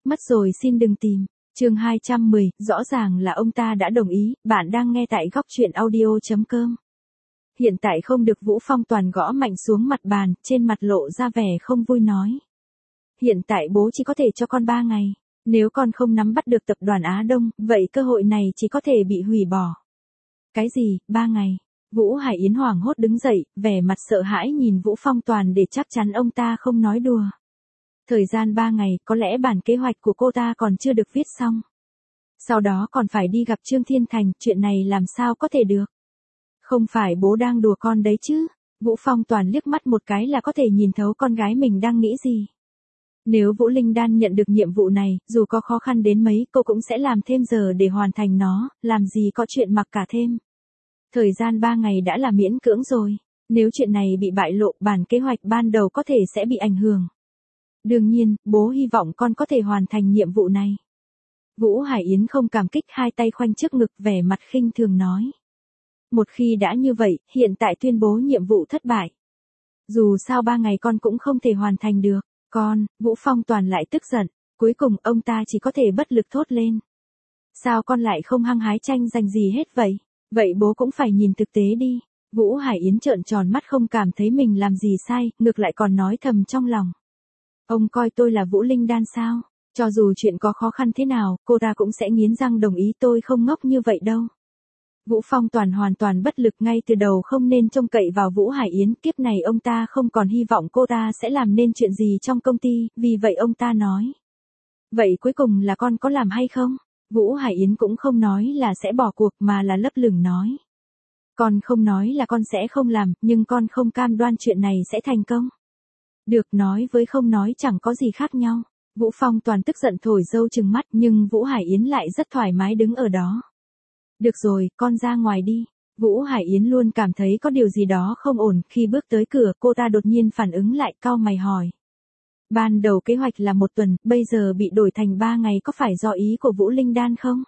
Mất rồi xin đừng tìm. Chương 210, rõ ràng là ông ta đã đồng ý, bạn đang nghe tại góc truyện audio.com. Hiện tại không được Vũ Phong Toàn gõ mạnh xuống mặt bàn, trên mặt lộ ra vẻ không vui nói. Hiện tại bố chỉ có thể cho con 3 ngày. Nếu con không nắm bắt được tập đoàn Á Đông, vậy cơ hội này chỉ có thể bị hủy bỏ. Cái gì, 3 ngày? Vũ Hải Yến hoảng hốt đứng dậy, vẻ mặt sợ hãi nhìn Vũ Phong Toàn để chắc chắn ông ta không nói đùa. Thời gian 3 ngày, có lẽ bản kế hoạch của cô ta còn chưa được viết xong. Sau đó còn phải đi gặp Trương Thiên Thành, chuyện này làm sao có thể được. Không phải bố đang đùa con đấy chứ. Vũ Phong Toàn liếc mắt một cái là có thể nhìn thấu con gái mình đang nghĩ gì. Nếu Vũ Linh Đan nhận được nhiệm vụ này, dù có khó khăn đến mấy, cô cũng sẽ làm thêm giờ để hoàn thành nó, làm gì có chuyện mặc cả thêm. Thời gian 3 ngày đã là miễn cưỡng rồi. Nếu chuyện này bị bại lộ, bản kế hoạch ban đầu có thể sẽ bị ảnh hưởng. Đương nhiên, bố hy vọng con có thể hoàn thành nhiệm vụ này. Vũ Hải Yến không cảm kích, hai tay khoanh trước ngực, vẻ mặt khinh thường nói. Một khi đã như vậy, hiện tại tuyên bố nhiệm vụ thất bại. Dù sao 3 ngày con cũng không thể hoàn thành được. Con, Vũ Phong Toàn lại tức giận. Cuối cùng ông ta chỉ có thể bất lực thốt lên. Sao con lại không hăng hái tranh giành gì hết vậy? Vậy bố cũng phải nhìn thực tế đi. Vũ Hải Yến trợn tròn mắt, không cảm thấy mình làm gì sai, ngược lại còn nói thầm trong lòng. Ông coi tôi là Vũ Linh Đan sao? Cho dù chuyện có khó khăn thế nào, cô ta cũng sẽ nghiến răng đồng ý, tôi không ngốc như vậy đâu. Vũ Phong Toàn hoàn toàn bất lực, ngay từ đầu không nên trông cậy vào Vũ Hải Yến, kiếp này ông ta không còn hy vọng cô ta sẽ làm nên chuyện gì trong công ty, vì vậy ông ta nói. Vậy cuối cùng là con có làm hay không? Vũ Hải Yến cũng không nói là sẽ bỏ cuộc mà là lấp lửng nói. Con không nói là con sẽ không làm, nhưng con không cam đoan chuyện này sẽ thành công. Được, nói với không nói chẳng có gì khác nhau. Vũ Phong Toàn tức giận thổi râu trừng mắt, nhưng Vũ Hải Yến lại rất thoải mái đứng ở đó. Được rồi, con ra ngoài đi. Vũ Hải Yến luôn cảm thấy có điều gì đó không ổn, khi bước tới cửa, cô ta đột nhiên phản ứng lại, cau mày hỏi. Ban đầu kế hoạch là 1 tuần, bây giờ bị đổi thành 3 ngày, có phải do ý của Vũ Linh Đan không?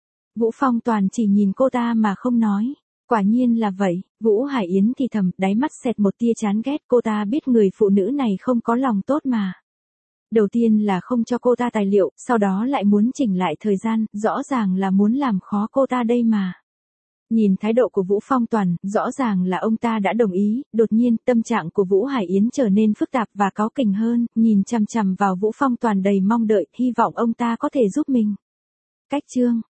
Vũ Phong Toàn chỉ nhìn cô ta mà không nói. Quả nhiên là vậy. Vũ Hải Yến thì thầm, đáy mắt xẹt một tia chán ghét, cô ta biết người phụ nữ này không có lòng tốt mà. Đầu tiên là không cho cô ta tài liệu, sau đó lại muốn chỉnh lại thời gian, rõ ràng là muốn làm khó cô ta đây mà. Nhìn thái độ của Vũ Phong Toàn, rõ ràng là ông ta đã đồng ý, đột nhiên tâm trạng của Vũ Hải Yến trở nên phức tạp và cáu kỉnh hơn, nhìn chằm chằm vào Vũ Phong Toàn đầy mong đợi, hy vọng ông ta có thể giúp mình. Cách chương